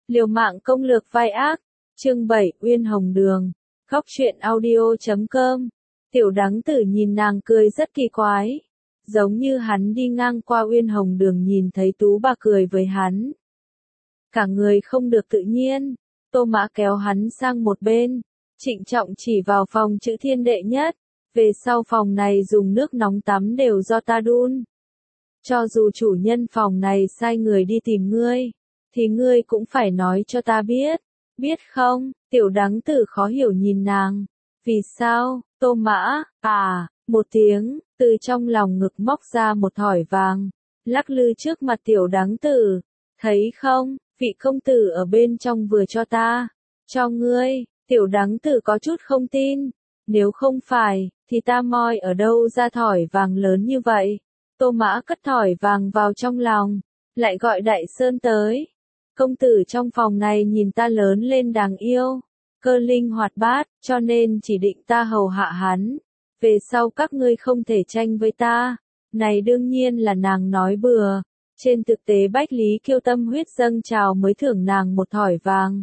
Liều mạng công lược vai ác, chương 7, Uyên Hồng Đường, Góc truyện audio.com. Tiểu Đắng Tử nhìn nàng cười rất kỳ quái, giống như hắn đi ngang qua Uyên Hồng Đường nhìn thấy Tú bà cười với hắn. Cả người không được tự nhiên, Tô Mã kéo hắn sang một bên, trịnh trọng chỉ vào phòng chữ Thiên đệ nhất, về sau phòng này dùng nước nóng tắm đều do ta đun. Cho dù chủ nhân phòng này sai người đi tìm ngươi, thì ngươi cũng phải nói cho ta biết không? Tiểu Đắng Tử khó hiểu nhìn nàng. Vì sao? Tô Mã, một tiếng, từ trong lòng ngực móc ra một thỏi vàng, lắc lư trước mặt Tiểu Đắng Tử. Thấy không, vị công tử ở bên trong vừa cho ta, cho ngươi. Tiểu Đắng Tử có chút không tin. Nếu không phải, thì ta moi ở đâu ra thỏi vàng lớn như vậy? Tô Mã cất thỏi vàng vào trong lòng, lại gọi Đại Sơn tới. Công tử trong phòng này nhìn ta lớn lên đáng yêu, cơ linh hoạt bát, cho nên chỉ định ta hầu hạ hắn. Về sau các ngươi không thể tranh với ta. Này đương nhiên là nàng nói bừa. Trên thực tế Bách Lý Kiêu tâm huyết dâng trào mới thưởng nàng một thỏi vàng.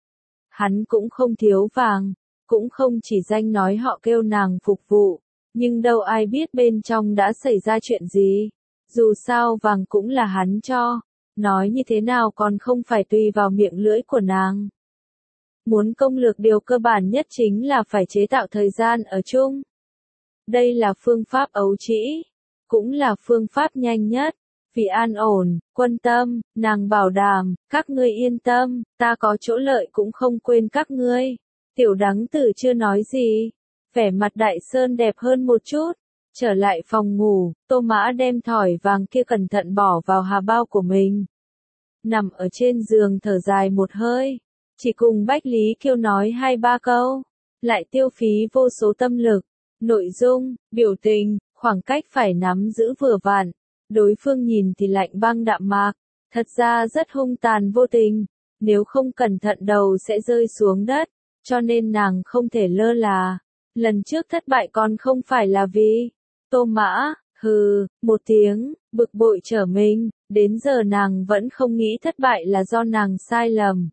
Hắn cũng không thiếu vàng, cũng không chỉ danh nói họ kêu nàng phục vụ, nhưng đâu ai biết bên trong đã xảy ra chuyện gì. Dù sao vàng cũng là hắn cho, nói như thế nào còn không phải tùy vào miệng lưỡi của nàng. Muốn công lược điều cơ bản nhất chính là phải chế tạo thời gian ở chung. Đây là phương pháp ấu trĩ, cũng là phương pháp nhanh nhất. Vì an ổn, quân tâm, nàng bảo đảm, các ngươi yên tâm, ta có chỗ lợi cũng không quên các ngươi. Tiểu Đắng Tử chưa nói gì, vẻ mặt Đại Sơn đẹp hơn một chút. Trở lại phòng ngủ, Tô Mã đem thỏi vàng kia cẩn thận bỏ vào hà bao của mình. Nằm ở trên giường thở dài một hơi, chỉ cùng Bách Lý Kiêu nói 2-3 câu, lại tiêu phí vô số tâm lực, nội dung, biểu tình, khoảng cách phải nắm giữ vừa vặn. Đối phương nhìn thì lạnh băng đạm mạc, thật ra rất hung tàn vô tình, nếu không cẩn thận đầu sẽ rơi xuống đất, cho nên nàng không thể lơ là. Lần trước thất bại còn không phải là vì Tô Mã, một tiếng, bực bội trở mình, đến giờ nàng vẫn không nghĩ thất bại là do nàng sai lầm.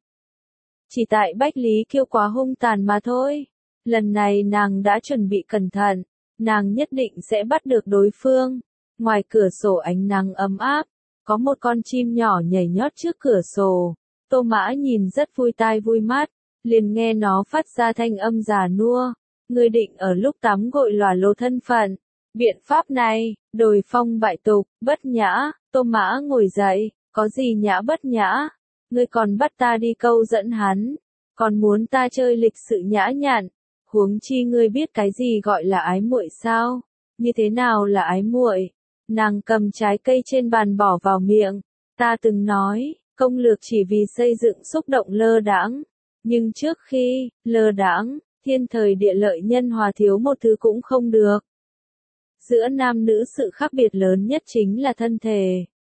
Chỉ tại Bách Lý Kiêu quá hung tàn mà thôi. Lần này nàng đã chuẩn bị cẩn thận, nàng nhất định sẽ bắt được đối phương. Ngoài cửa sổ ánh nắng ấm áp, có một con chim nhỏ nhảy nhót trước cửa sổ. Tô Mã nhìn rất vui tai vui mắt, liền nghe nó phát ra thanh âm già nua. Ngươi định ở lúc tắm gội lòa lồ thân phận. Biện pháp này, đồi phong bại tục, bất nhã. Tô Mã ngồi dậy, có gì nhã bất nhã? Ngươi còn bắt ta đi câu dẫn hắn, còn muốn ta chơi lịch sự nhã nhặn. Huống chi ngươi biết cái gì gọi là ái muội sao? Như thế nào là ái muội? Nàng cầm trái cây trên bàn bỏ vào miệng. Ta từng nói, công lược chỉ vì xây dựng xúc động lơ đãng. Nhưng trước khi lơ đãng, thiên thời địa lợi nhân hòa thiếu một thứ cũng không được. Giữa nam nữ sự khác biệt lớn nhất chính là thân thể.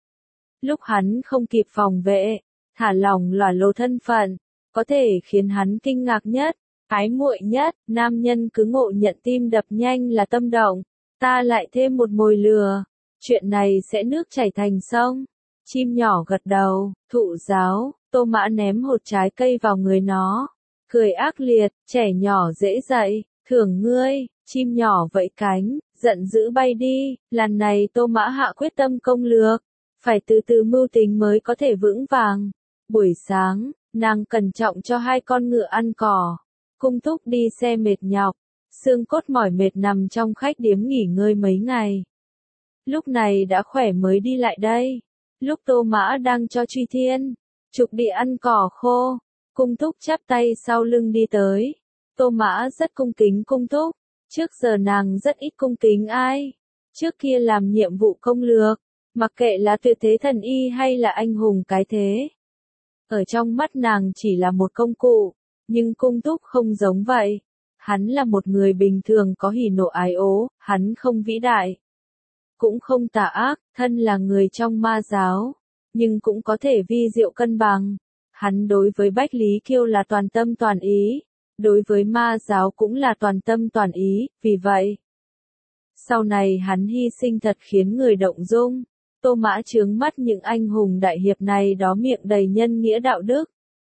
Lúc hắn không kịp phòng vệ, thả lỏng lỏa lồ thân phận, có thể khiến hắn kinh ngạc nhất, ái muội nhất. Nam nhân cứ ngộ nhận tim đập nhanh là tâm động. Ta lại thêm một mồi lừa. Chuyện này sẽ nước chảy thành sông. Chim nhỏ gật đầu, thụ giáo. Tô Mã ném hột trái cây vào người nó, cười ác liệt, trẻ nhỏ dễ dạy, thưởng ngươi. Chim nhỏ vẫy cánh, giận dữ bay đi. Lần này Tô Mã hạ quyết tâm công lược, phải từ từ mưu tính mới có thể vững vàng. Buổi sáng, nàng cẩn trọng cho 2 con ngựa ăn cỏ. Cung Thúc đi xe mệt nhọc, xương cốt mỏi mệt nằm trong khách điếm nghỉ ngơi mấy ngày. Lúc này đã khỏe mới đi lại đây. Lúc Tô Mã đang cho Truy Thiên Trục đi ăn cỏ khô, Cung Thúc chắp tay sau lưng đi tới. Tô Mã rất cung kính Cung Thúc. Trước giờ nàng rất ít cung kính ai. Trước kia làm nhiệm vụ công lược, mặc kệ là tuyệt thế thần y hay là anh hùng cái thế, ở trong mắt nàng chỉ là một công cụ. Nhưng Cung Thúc không giống vậy. Hắn là một người bình thường có hỉ nộ ái ố, hắn không vĩ đại, cũng không tà ác, thân là người trong ma giáo, nhưng cũng có thể vi diệu cân bằng. Hắn đối với Bách Lý Kiêu là toàn tâm toàn ý, đối với ma giáo cũng là toàn tâm toàn ý, vì vậy, sau này hắn hy sinh thật khiến người động dung. Tô Mã trướng mắt những anh hùng đại hiệp này đó miệng đầy nhân nghĩa đạo đức,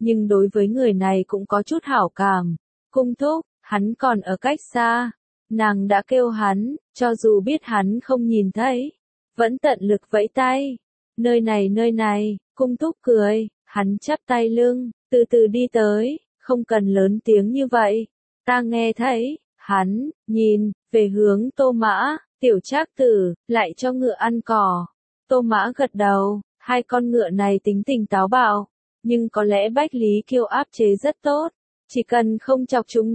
nhưng đối với người này cũng có chút hảo cảm. Cung thúc, hắn còn ở cách xa. Nàng đã kêu hắn, cho dù biết hắn không nhìn thấy, vẫn tận lực vẫy tay. Nơi này, cung thúc cười, hắn chắp tay lưng, từ từ đi tới, không cần lớn tiếng như vậy. Ta nghe thấy, hắn, nhìn, về hướng Tô Mã, tiểu trác tử, lại cho ngựa ăn cỏ. Tô Mã gật đầu, hai con ngựa này tính tình táo bạo, nhưng có lẽ Bách Lý Kiêu áp chế rất tốt, chỉ cần không chọc chúng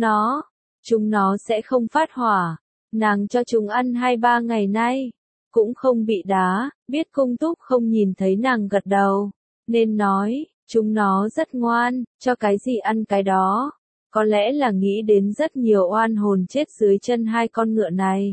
nó sẽ không phát hỏa. Nàng cho chúng ăn 2-3 ngày nay, cũng không bị đá, biết cung thúc không nhìn thấy nàng gật đầu, nên nói, chúng nó rất ngoan, cho cái gì ăn cái đó. Có lẽ là nghĩ đến rất nhiều oan hồn chết dưới chân hai con ngựa này.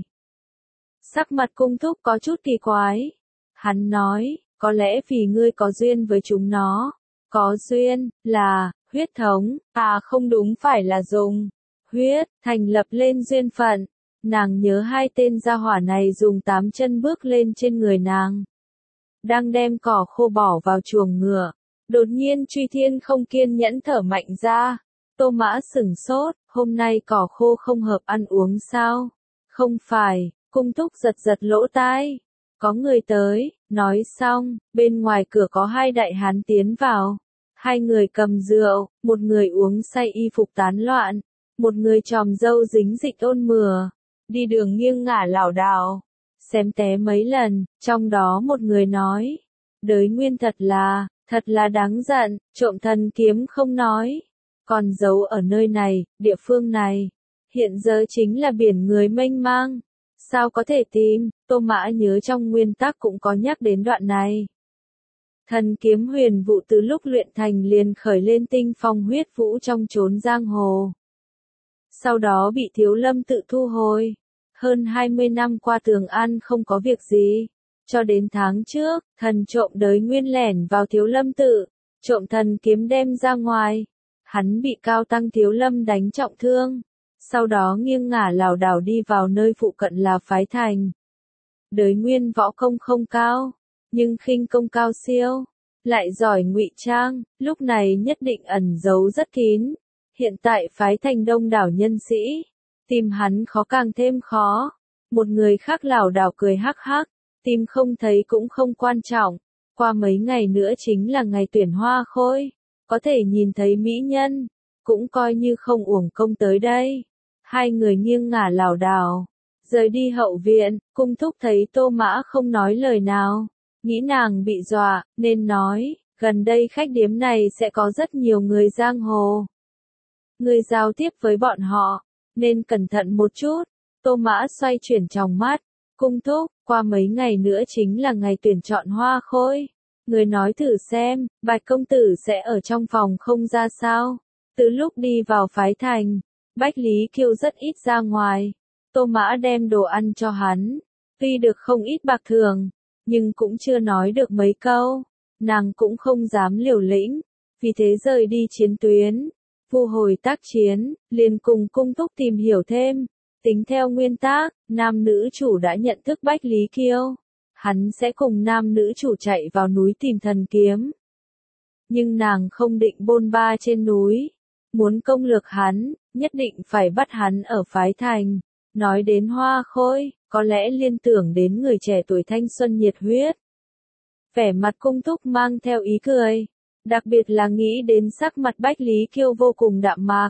Sắc mặt cung thúc có chút kỳ quái. Hắn nói, có lẽ vì ngươi có duyên với chúng nó. Có duyên, là, huyết thống, không đúng phải là dùng huyết, thành lập lên duyên phận. Nàng nhớ hai tên gia hỏa này dùng 8 chân bước lên trên người nàng. Đang đem cỏ khô bỏ vào chuồng ngựa. Đột nhiên Truy Thiên không kiên nhẫn thở mạnh ra. Tô Mã sửng sốt, hôm nay cỏ khô không hợp ăn uống sao? Không phải, cung thúc giật giật lỗ tai. Có người tới, nói xong, bên ngoài cửa có hai đại hán tiến vào. Hai người cầm rượu, một người uống say y phục tán loạn, một người tròm râu dính dịch ôn mửa, đi đường nghiêng ngả lảo đảo, xém té mấy lần, trong đó một người nói, Đới Nguyên thật là đáng giận, trộm thần kiếm không nói, còn giấu ở nơi này, địa phương này, hiện giờ chính là biển người mênh mang, sao có thể tìm. Tô Mã nhớ trong nguyên tắc cũng có nhắc đến đoạn này. Thần kiếm huyền vụ từ lúc luyện thành liền khởi lên tinh phong huyết vũ trong chốn giang hồ. Sau đó bị Thiếu Lâm tự thu hồi. Hơn 20 năm qua Tường An không có việc gì. Cho đến tháng trước, thần trộm Đới Nguyên lẻn vào Thiếu Lâm tự, trộm thần kiếm đem ra ngoài. Hắn bị Cao Tăng Thiếu Lâm đánh trọng thương. Sau đó nghiêng ngả lảo đảo đi vào nơi phụ cận là Phái Thành. Đới Nguyên võ công không cao, nhưng khinh công cao siêu, lại giỏi ngụy trang, lúc này nhất định ẩn giấu rất kín. Hiện tại Phái Thành đông đảo nhân sĩ, tìm hắn khó càng thêm khó. Một người khác lảo đảo cười hắc hắc, tìm không thấy cũng không quan trọng, qua mấy ngày nữa chính là ngày tuyển hoa khôi, có thể nhìn thấy mỹ nhân, cũng coi như không uổng công tới đây. Hai người nghiêng ngả lảo đảo, rời đi hậu viện, cung thúc thấy Tô Mã không nói lời nào, nghĩ nàng bị dọa, nên nói, gần đây khách điếm này sẽ có rất nhiều người giang hồ. Người giao tiếp với bọn họ, nên cẩn thận một chút. Tô Mã xoay chuyển tròng mắt, cung thúc, qua mấy ngày nữa chính là ngày tuyển chọn hoa khôi. Người nói thử xem, Bạch công tử sẽ ở trong phòng không ra sao. Từ lúc đi vào Phái Thành, Bách Lý Kiêu rất ít ra ngoài. Tô Mã đem đồ ăn cho hắn, tuy được không ít bạc thường, nhưng cũng chưa nói được mấy câu. Nàng cũng không dám liều lĩnh, vì thế rời đi chiến tuyến. Vu hồi tác chiến, liền cùng cung thúc tìm hiểu thêm. Tính theo nguyên tắc, nam nữ chủ đã nhận thức Bách Lý Kiêu. Hắn sẽ cùng nam nữ chủ chạy vào núi tìm thần kiếm. Nhưng nàng không định bôn ba trên núi. Muốn công lược hắn, nhất định phải bắt hắn ở Phái Thành. Nói đến hoa khôi, có lẽ liên tưởng đến người trẻ tuổi thanh xuân nhiệt huyết. Vẻ mặt cung thúc mang theo ý cười. Đặc biệt là nghĩ đến sắc mặt Bách Lý Kiêu vô cùng đạm mạc.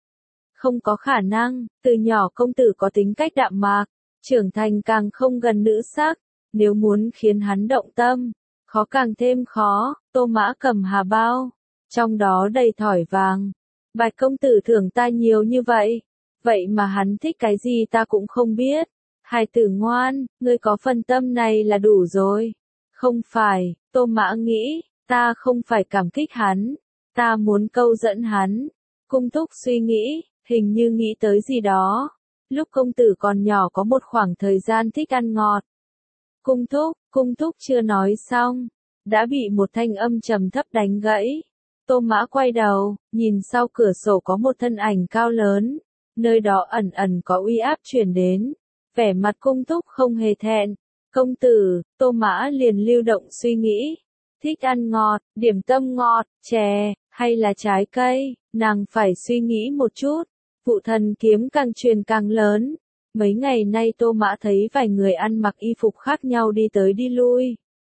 Không có khả năng, từ nhỏ công tử có tính cách đạm mạc, trưởng thành càng không gần nữ sắc, nếu muốn khiến hắn động tâm, khó càng thêm khó. Tô Mã cầm hà bao, trong đó đầy thỏi vàng. Bạch công tử thưởng ta nhiều như vậy, vậy mà hắn thích cái gì ta cũng không biết. Hài tử ngoan, ngươi có phần tâm này là đủ rồi. Không phải, Tô Mã nghĩ, ta không phải cảm kích hắn, ta muốn câu dẫn hắn. Cung thúc suy nghĩ, hình như nghĩ tới gì đó. Lúc công tử còn nhỏ có một khoảng thời gian thích ăn ngọt. Cung thúc chưa nói xong, đã bị một thanh âm trầm thấp đánh gãy. Tô Mã quay đầu, nhìn sau cửa sổ có một thân ảnh cao lớn, nơi đó ẩn ẩn có uy áp truyền đến. Vẻ mặt cung thúc không hề thẹn. Công tử, Tô Mã liền lưu động suy nghĩ. Thích ăn ngọt, điểm tâm ngọt, chè, hay là trái cây, nàng phải suy nghĩ một chút. Vụ thần kiếm càng truyền càng lớn. Mấy ngày nay Tô Mã thấy vài người ăn mặc y phục khác nhau đi tới đi lui.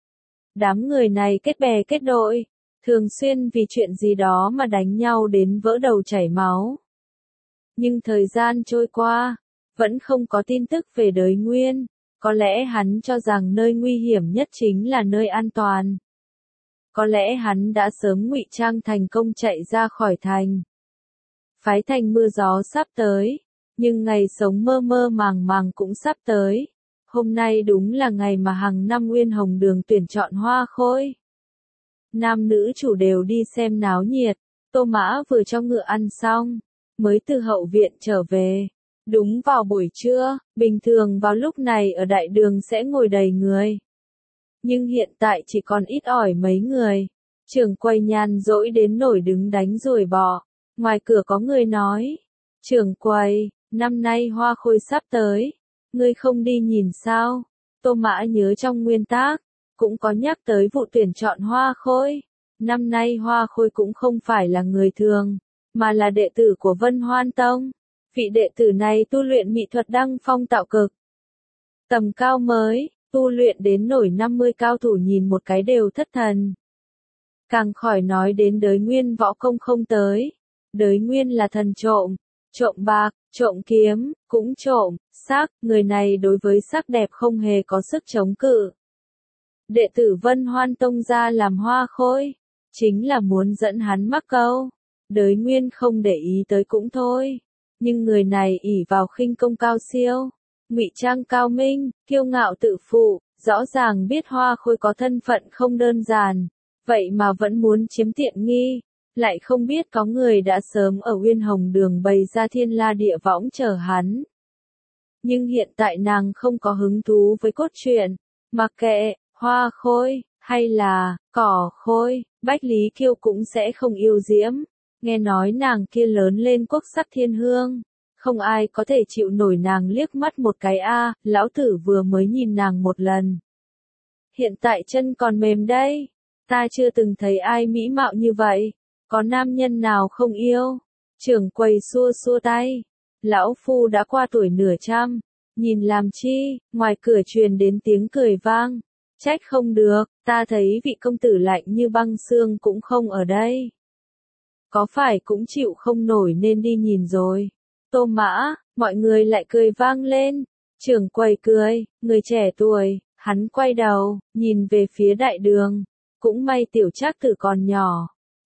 Đám người này kết bè kết đội, thường xuyên vì chuyện gì đó mà đánh nhau đến vỡ đầu chảy máu. Nhưng thời gian trôi qua, vẫn không có tin tức về Đới Nguyên, có lẽ hắn cho rằng nơi nguy hiểm nhất chính là nơi an toàn. Có lẽ hắn đã sớm ngụy trang thành công chạy ra khỏi thành. Phái Thành mưa gió sắp tới, nhưng ngày sống mơ mơ màng màng cũng sắp tới. Hôm nay đúng là ngày mà hàng năm Uyên Hồng Đường tuyển chọn hoa khôi. Nam nữ chủ đều đi xem náo nhiệt, Tô Mã vừa cho ngựa ăn xong, mới từ hậu viện trở về. Đúng vào buổi trưa, bình thường vào lúc này ở đại đường sẽ ngồi đầy người. Nhưng hiện tại chỉ còn ít ỏi mấy người. Trưởng quầy nhàn rỗi đến nổi đứng đánh ruồi bọ. Ngoài cửa có người nói, trưởng quầy, năm nay hoa khôi sắp tới, ngươi không đi nhìn sao? Tô Mã nhớ trong nguyên tác, cũng có nhắc tới vụ tuyển chọn hoa khôi. Năm nay hoa khôi cũng không phải là người thường, mà là đệ tử của Vân Hoan Tông. Vị đệ tử này tu luyện mỹ thuật đăng phong tạo cực. Tầm cao mới, tu luyện đến nổi 50 cao thủ nhìn một cái đều thất thần. Càng khỏi nói đến Đới Nguyên võ công không tới. Đới Nguyên là thần trộm, trộm bạc, trộm kiếm, cũng trộm, sắc, người này đối với sắc đẹp không hề có sức chống cự. Đệ tử Vân Hoan Tông ra làm hoa khôi, chính là muốn dẫn hắn mắc câu. Đới Nguyên không để ý tới cũng thôi, nhưng người này ỷ vào khinh công cao siêu, ngụy trang cao minh, kiêu ngạo tự phụ, rõ ràng biết hoa khôi có thân phận không đơn giản, vậy mà vẫn muốn chiếm tiện nghi. Lại không biết có người đã sớm ở Uyên Hồng Đường bày ra thiên la địa võng chờ hắn. Nhưng hiện tại nàng không có hứng thú với cốt truyện, mặc kệ, hoa khôi, hay là, cỏ khôi, Bách Lý Kiêu cũng sẽ không yêu diễm. Nghe nói nàng kia lớn lên quốc sắc thiên hương, không ai có thể chịu nổi nàng liếc mắt một cái a, lão tử vừa mới nhìn nàng một lần. Hiện tại chân còn mềm đây, ta chưa từng thấy ai mỹ mạo như vậy. Có nam nhân nào không yêu? Trưởng quầy xua xua tay. Lão phu đã qua tuổi nửa trăm. Nhìn làm chi? Ngoài cửa truyền đến tiếng cười vang. Trách không được, ta thấy vị công tử lạnh như băng xương cũng không ở đây. Có phải cũng chịu không nổi nên đi nhìn rồi. Tô Mã, mọi người lại cười vang lên. Trưởng quầy cười, người trẻ tuổi, hắn quay đầu, nhìn về phía đại đường. Cũng may Tiểu Trác Tử còn nhỏ.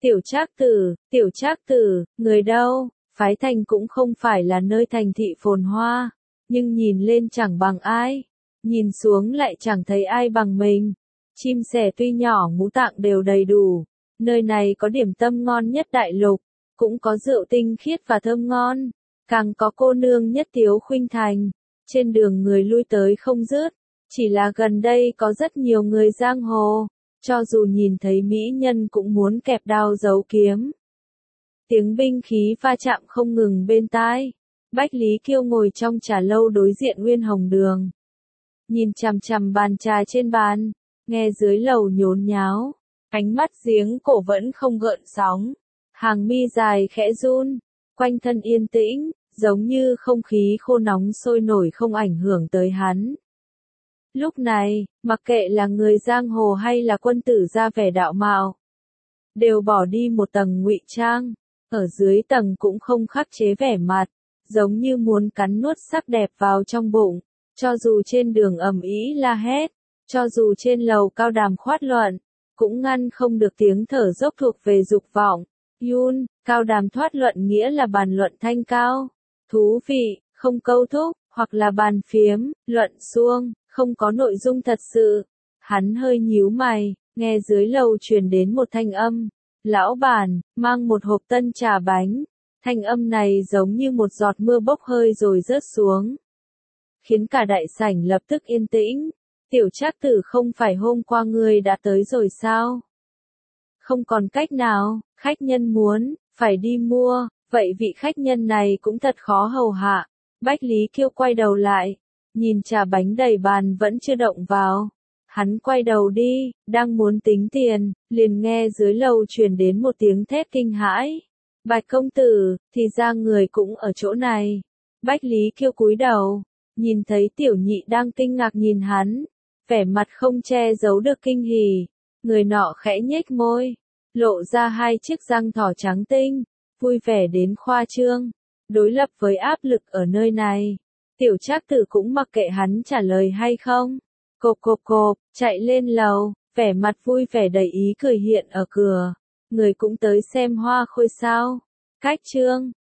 Tiểu Trác Tử, người đâu? Phái Thành cũng không phải là nơi thành thị phồn hoa, nhưng nhìn lên chẳng bằng ai, nhìn xuống lại chẳng thấy ai bằng mình. Chim sẻ tuy nhỏ ngũ tạng đều đầy đủ, nơi này có điểm tâm ngon nhất đại lục, cũng có rượu tinh khiết và thơm ngon, càng có cô nương nhất Tiếu Khuynh Thành. Trên đường người lui tới không dứt, chỉ là gần đây có rất nhiều người giang hồ. Cho dù nhìn thấy mỹ nhân cũng muốn kẹp đao giấu kiếm. Tiếng binh khí va chạm không ngừng bên tai. Bách Lý Kiêu ngồi trong trà lâu đối diện Uyên Hồng Đường. Nhìn chằm chằm bàn trà trên bàn, nghe dưới lầu nhốn nháo. Ánh mắt giếng cổ vẫn không gợn sóng. Hàng mi dài khẽ run, quanh thân yên tĩnh, giống như không khí khô nóng sôi nổi không ảnh hưởng tới hắn. Lúc này, mặc kệ là người giang hồ hay là quân tử ra vẻ đạo mạo, đều bỏ đi một tầng ngụy trang, ở dưới tầng cũng không khắc chế vẻ mặt, giống như muốn cắn nuốt sắc đẹp vào trong bụng. Cho dù trên đường ầm ĩ la hét, cho dù trên lầu cao đàm khoát luận, cũng ngăn không được tiếng thở dốc thuộc về dục vọng. Yun, cao đàm thoát luận nghĩa là bàn luận thanh cao, thú vị, không câu thúc, hoặc là bàn phiếm, luận suông, không có nội dung thật sự. Hắn hơi nhíu mày, nghe dưới lầu truyền đến một thanh âm. Lão bản, mang một hộp tân trà bánh. Thanh âm này giống như một giọt mưa bốc hơi rồi rớt xuống, khiến cả đại sảnh lập tức yên tĩnh. Tiểu Trác Tử, không phải hôm qua ngươi đã tới rồi sao? Không còn cách nào, khách nhân muốn, phải đi mua, vậy vị khách nhân này cũng thật khó hầu hạ. Bách Lý Kiêu quay đầu lại, nhìn trà bánh đầy bàn vẫn chưa động vào. Hắn quay đầu đi, đang muốn tính tiền, liền nghe dưới lầu truyền đến một tiếng thét kinh hãi. Bạch công tử, thì ra người cũng ở chỗ này. Bách Lý Kiêu cúi đầu, nhìn thấy tiểu nhị đang kinh ngạc nhìn hắn, vẻ mặt không che giấu được kinh hỉ. Người nọ khẽ nhếch môi, lộ ra hai chiếc răng thỏ trắng tinh, vui vẻ đến khoa trương. Đối lập với áp lực ở nơi này, tiểu trác tử cũng mặc kệ hắn trả lời hay không. Cộp cộp cộp, chạy lên lầu, vẻ mặt vui vẻ đầy ý cười hiện ở cửa. Người cũng tới xem hoa khôi sao. Cách chương